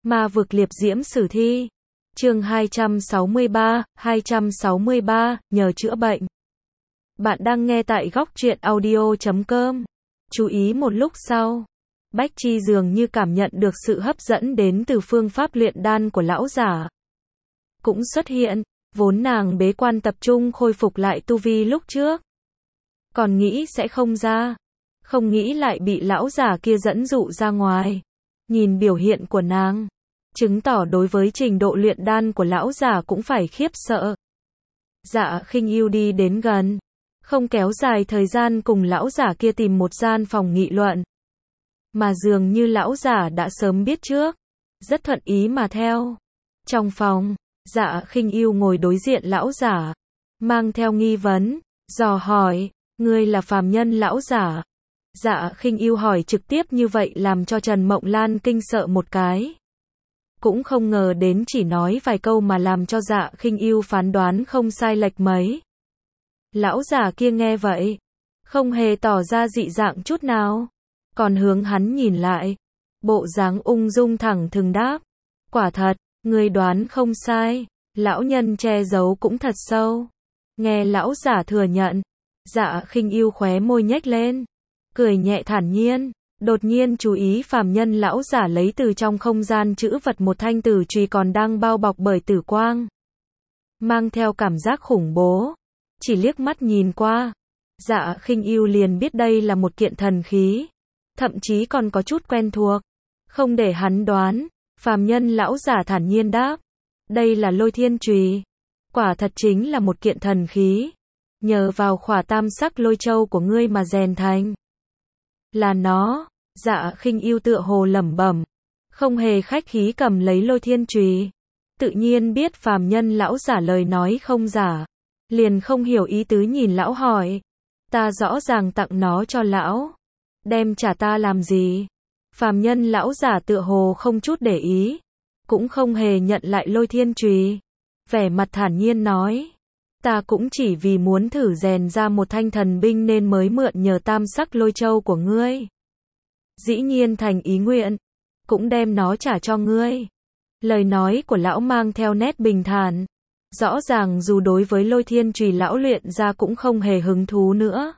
Ma vực liệp diễm sử thi. Chương 263, nhờ chữa bệnh. Bạn đang nghe tại góc truyện audio.com. Chú ý một lúc sau, Bách Chi dường như cảm nhận được sự hấp dẫn đến từ phương pháp luyện đan của lão giả. Cũng xuất hiện, vốn nàng bế quan tập trung khôi phục lại tu vi lúc trước. Còn nghĩ sẽ không ra, không nghĩ lại bị lão giả kia dẫn dụ ra ngoài. Nhìn biểu hiện của nàng, chứng tỏ đối với trình độ luyện đan của lão giả cũng phải khiếp sợ. Dạ Khinh Ưu đi đến gần, không kéo dài thời gian cùng lão giả kia tìm một gian phòng nghị luận. Mà dường như lão giả đã sớm biết trước, rất thuận ý mà theo. Trong phòng, Dạ Khinh Ưu ngồi đối diện lão giả, mang theo nghi vấn, dò hỏi, ngươi là phàm nhân lão giả? Dạ Khinh Ưu hỏi trực tiếp như vậy làm cho Trần Mộng Lan kinh sợ một cái. Cũng không ngờ đến chỉ nói vài câu mà làm cho Dạ Khinh Ưu phán đoán không sai lệch mấy. Lão giả kia nghe vậy, không hề tỏ ra dị dạng chút nào, còn hướng hắn nhìn lại, bộ dáng ung dung thẳng thừng đáp, quả thật, ngươi đoán không sai, lão nhân che giấu cũng thật sâu. Nghe lão giả thừa nhận, Dạ Khinh Ưu khóe môi nhếch lên, cười nhẹ thản nhiên, đột nhiên chú ý phàm nhân lão giả lấy từ trong không gian trữ vật một thanh tử chùy còn đang bao bọc bởi tử quang, mang theo cảm giác khủng bố. Chỉ liếc mắt nhìn qua, Dạ Khinh Ưu liền biết đây là một kiện thần khí, thậm chí còn có chút quen thuộc. Không để hắn đoán, phàm nhân lão giả thản nhiên đáp, đây là Lôi Thiên Chùy, quả thật chính là một kiện thần khí, nhờ vào khỏa tam sắc lôi châu của ngươi mà rèn thành. Là nó. Dạ Khinh Ưu tựa hồ lẩm bẩm, không hề khách khí cầm lấy Lôi Thiên Chùy, tự nhiên biết phàm nhân lão giả lời nói không giả, liền không hiểu ý tứ nhìn lão hỏi, ta rõ ràng tặng nó cho lão, đem trả ta làm gì? Phàm nhân lão giả tựa hồ không chút để ý, cũng không hề nhận lại Lôi Thiên Chùy, vẻ mặt thản nhiên nói, ta cũng chỉ vì muốn thử rèn ra một thanh thần binh nên mới mượn nhờ tam sắc lôi châu của ngươi. Dĩ nhiên thành ý nguyện, cũng đem nó trả cho ngươi. Lời nói của lão mang theo nét bình thản, rõ ràng dù đối với Lôi Thiên Chùy lão luyện ra cũng không hề hứng thú nữa.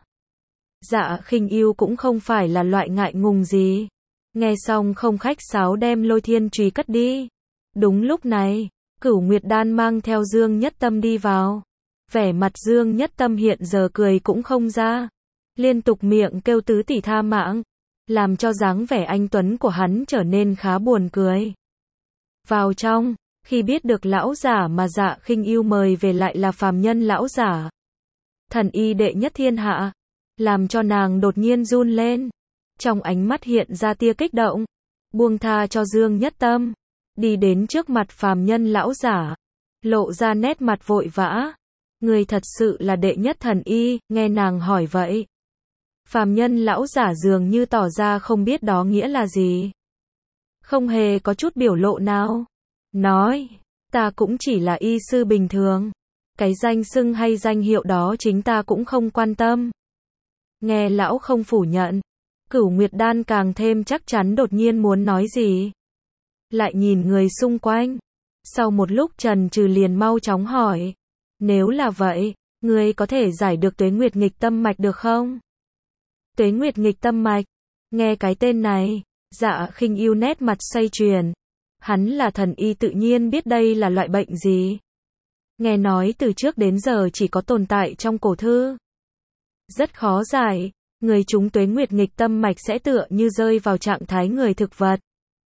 Dạ Khinh Ưu cũng không phải là loại ngại ngùng gì, nghe xong không khách sáo đem Lôi Thiên Chùy cất đi. Đúng lúc này, Cửu Nguyệt Đan mang theo Dương Nhất Tâm đi vào. Vẻ mặt Dương Nhất Tâm hiện giờ cười cũng không ra, liên tục miệng kêu tứ tỷ tha mạng, làm cho dáng vẻ anh tuấn của hắn trở nên khá buồn cười. Vào trong, khi biết được lão giả mà Dạ Khinh Ưu mời về lại là phàm nhân lão giả, thần y đệ nhất thiên hạ, làm cho nàng đột nhiên run lên, trong ánh mắt hiện ra tia kích động, buông tha cho Dương Nhất Tâm, đi đến trước mặt phàm nhân lão giả, lộ ra nét mặt vội vã. Người thật sự là đệ nhất thần y? Nghe nàng hỏi vậy, phàm nhân lão giả dường như tỏ ra không biết đó nghĩa là gì, không hề có chút biểu lộ nào, nói, ta cũng chỉ là y sư bình thường, cái danh xưng hay danh hiệu đó chính ta cũng không quan tâm. Nghe lão không phủ nhận, Cửu Nguyệt Đan càng thêm chắc chắn đột nhiên muốn nói gì, lại nhìn người xung quanh, sau một lúc chần chừ liền mau chóng hỏi, nếu là vậy, ngươi có thể giải được Tuế Nguyệt Nghịch Tâm Mạch được không? Tuế Nguyệt Nghịch Tâm Mạch, nghe cái tên này, Dạ Khinh Ưu nét mặt xoay chuyển, hắn là thần y tự nhiên biết đây là loại bệnh gì. Nghe nói từ trước đến giờ chỉ có tồn tại trong cổ thư, rất khó giải, người chúng Tuế Nguyệt Nghịch Tâm Mạch sẽ tựa như rơi vào trạng thái người thực vật,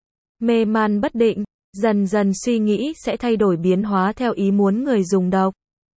mê man bất định, dần dần suy nghĩ sẽ thay đổi biến hóa theo ý muốn người dùng độc.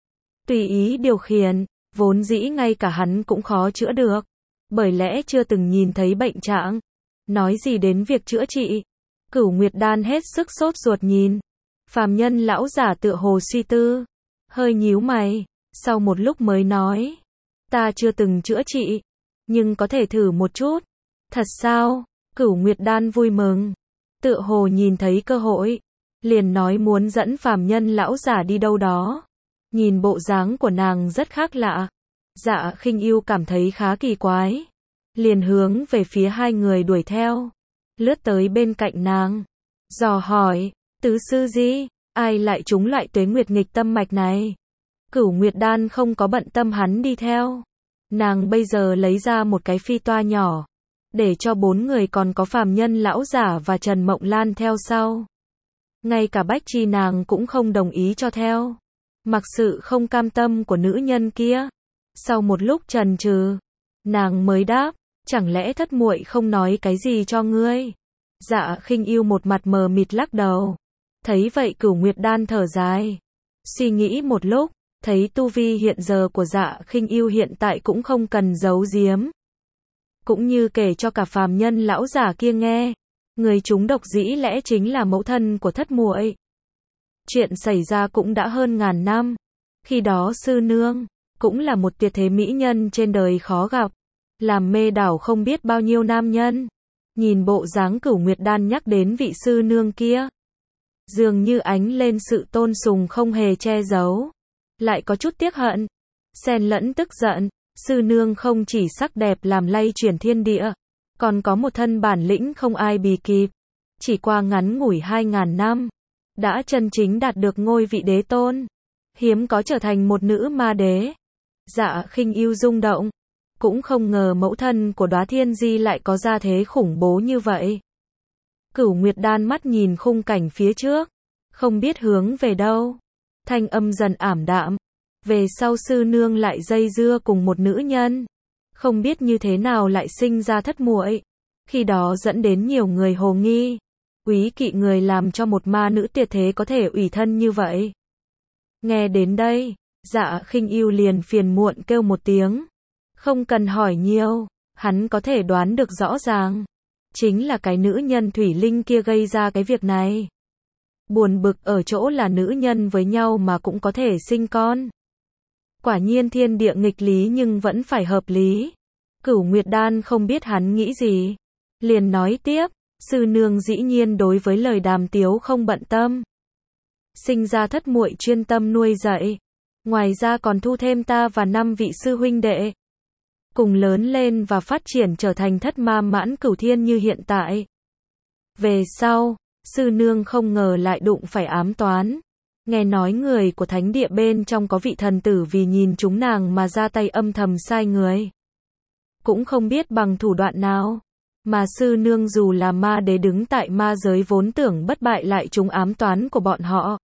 Tùy ý điều khiển, vốn dĩ ngay cả hắn cũng khó chữa được, bởi lẽ chưa từng nhìn thấy bệnh trạng, nói gì đến việc chữa trị. Cửu Nguyệt Đan hết sức sốt ruột nhìn, phàm nhân lão giả tựa hồ suy tư, hơi nhíu mày, sau một lúc mới nói, ta chưa từng chữa trị, nhưng có thể thử một chút. Thật sao? Cửu Nguyệt Đan vui mừng, tựa hồ nhìn thấy cơ hội, liền nói muốn dẫn phàm nhân lão giả đi đâu đó. Nhìn bộ dáng của nàng rất khác lạ, Dạ Khinh Ưu cảm thấy khá kỳ quái, liền hướng về phía hai người đuổi theo, lướt tới bên cạnh nàng, dò hỏi, tứ sư gì, ai lại trúng loại tuế nguyệt nghịch tâm mạch này? Cửu Nguyệt Đan không có bận tâm hắn đi theo. Nàng bây giờ lấy ra một cái phi toa nhỏ, để cho 4 người còn có phàm nhân lão giả và Trần Mộng Lan theo sau. Ngay cả Bách Chi nàng cũng không đồng ý cho theo. Mặc sự không cam tâm của nữ nhân kia. Sau một lúc chần chừ, nàng mới đáp, chẳng lẽ thất muội không nói cái gì cho ngươi? Dạ Khinh Yêu một mặt mờ mịt lắc đầu. Thấy vậy Cửu Nguyệt Đan thở dài. Suy nghĩ một lúc, thấy tu vi hiện giờ của Dạ Khinh Yêu hiện tại cũng không cần giấu giếm. Cũng như kể cho cả phàm nhân lão giả kia nghe, người chúng độc dĩ lẽ chính là mẫu thân của thất muội. Chuyện xảy ra cũng đã hơn ngàn năm. Khi đó sư nương cũng là một tuyệt thế mỹ nhân trên đời khó gặp, làm mê đảo không biết bao nhiêu nam nhân. Nhìn bộ dáng Cửu Nguyệt Đan nhắc đến vị sư nương kia, dường như ánh lên sự tôn sùng không hề che giấu, lại có chút tiếc hận, xen lẫn tức giận. Sư nương không chỉ sắc đẹp làm lay chuyển thiên địa, còn có một thân bản lĩnh không ai bì kịp. Chỉ qua ngắn ngủi 2000 năm, đã chân chính đạt được ngôi vị đế tôn, hiếm có trở thành một nữ ma đế. Dạ Khinh Yêu rung động, cũng không ngờ mẫu thân của Đóa Thiên Di lại có gia thế khủng bố như vậy. Cửu Nguyệt Đan mắt nhìn khung cảnh phía trước, không biết hướng về đâu, thanh âm dần ảm đạm. Về sau sư nương lại dây dưa cùng một nữ nhân, không biết như thế nào lại sinh ra thất muội, khi đó dẫn đến nhiều người hồ nghi, úy kỵ người làm cho một ma nữ tuyệt thế có thể ủy thân như vậy. Nghe đến đây, Dạ Khinh Yêu liền phiền muộn kêu một tiếng. Không cần hỏi nhiều, hắn có thể đoán được rõ ràng, chính là cái nữ nhân thủy linh kia gây ra cái việc này. Buồn bực ở chỗ là nữ nhân với nhau mà cũng có thể sinh con. Quả nhiên thiên địa nghịch lý nhưng vẫn phải hợp lý. Cửu Nguyệt Đan không biết hắn nghĩ gì, liền nói tiếp, sư nương dĩ nhiên đối với lời đàm tiếu không bận tâm. Sinh ra thất muội chuyên tâm nuôi dạy, ngoài ra còn thu thêm ta và 5 vị sư huynh đệ, cùng lớn lên và phát triển trở thành thất ma mãn cửu thiên như hiện tại. Về sau, sư nương không ngờ lại đụng phải ám toán. Nghe nói người của thánh địa bên trong có vị thần tử vì nhìn chúng nàng mà ra tay âm thầm sai người. Cũng không biết bằng thủ đoạn nào, mà sư nương dù là ma đế đứng tại ma giới vốn tưởng bất bại lại trúng ám toán của bọn họ.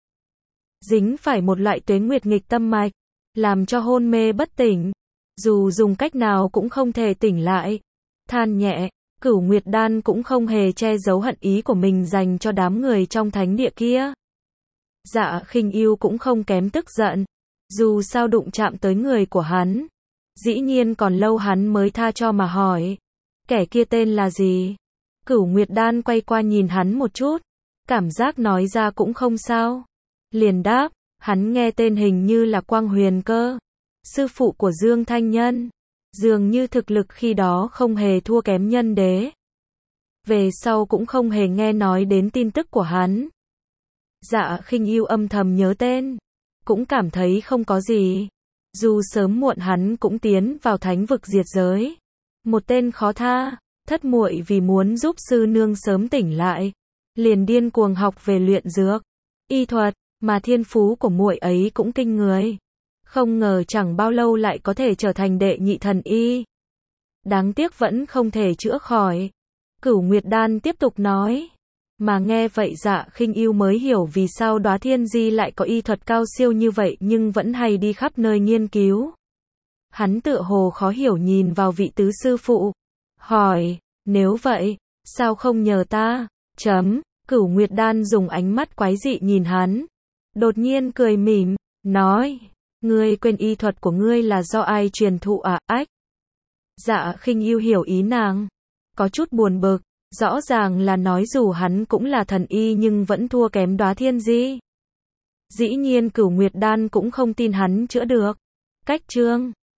Dính phải một loại tuế nguyệt nghịch tâm mạch, làm cho hôn mê bất tỉnh. Dù dùng cách nào cũng không thể tỉnh lại. Than nhẹ, Cửu Nguyệt Đan cũng không hề che giấu hận ý của mình dành cho đám người trong thánh địa kia. Dạ Khinh Yêu cũng không kém tức giận, dù sao đụng chạm tới người của hắn, dĩ nhiên còn lâu hắn mới tha cho mà hỏi, kẻ kia tên là gì? Cửu Nguyệt Đan quay qua nhìn hắn một chút, cảm giác nói ra cũng không sao, liền đáp, hắn nghe tên hình như là Quang Huyền Cơ, sư phụ của Dương Thanh Nhân, dường như thực lực khi đó không hề thua kém Nhân Đế. Về sau cũng không hề nghe nói đến tin tức của hắn. Dạ Khinh Yêu âm thầm nhớ tên, cũng cảm thấy không có gì. Dù sớm muộn hắn cũng tiến vào thánh vực diệt giới. Một tên khó tha, thất muội vì muốn giúp sư nương sớm tỉnh lại, liền điên cuồng học về luyện dược, y thuật, mà thiên phú của muội ấy cũng kinh người. Không ngờ chẳng bao lâu lại có thể trở thành đệ nhị thần y. Đáng tiếc vẫn không thể chữa khỏi. Cửu Nguyệt Đan tiếp tục nói. Mà nghe vậy Dạ Khinh Yêu mới hiểu vì sao Đóa Thiên Di lại có y thuật cao siêu như vậy nhưng vẫn hay đi khắp nơi nghiên cứu. Hắn tựa hồ khó hiểu nhìn vào vị tứ sư phụ, hỏi, nếu vậy, sao không nhờ ta? Cửu Nguyệt Đan dùng ánh mắt quái dị nhìn hắn, đột nhiên cười mỉm, nói, ngươi quên y thuật của ngươi là do ai truyền thụ à? Ách. Dạ Khinh Yêu hiểu ý nàng, có chút buồn bực. Rõ ràng là nói dù hắn cũng là thần y nhưng vẫn thua kém Đóa Thiên Di. Dĩ nhiên Cửu Nguyệt Đan cũng không tin hắn chữa được. Cách chương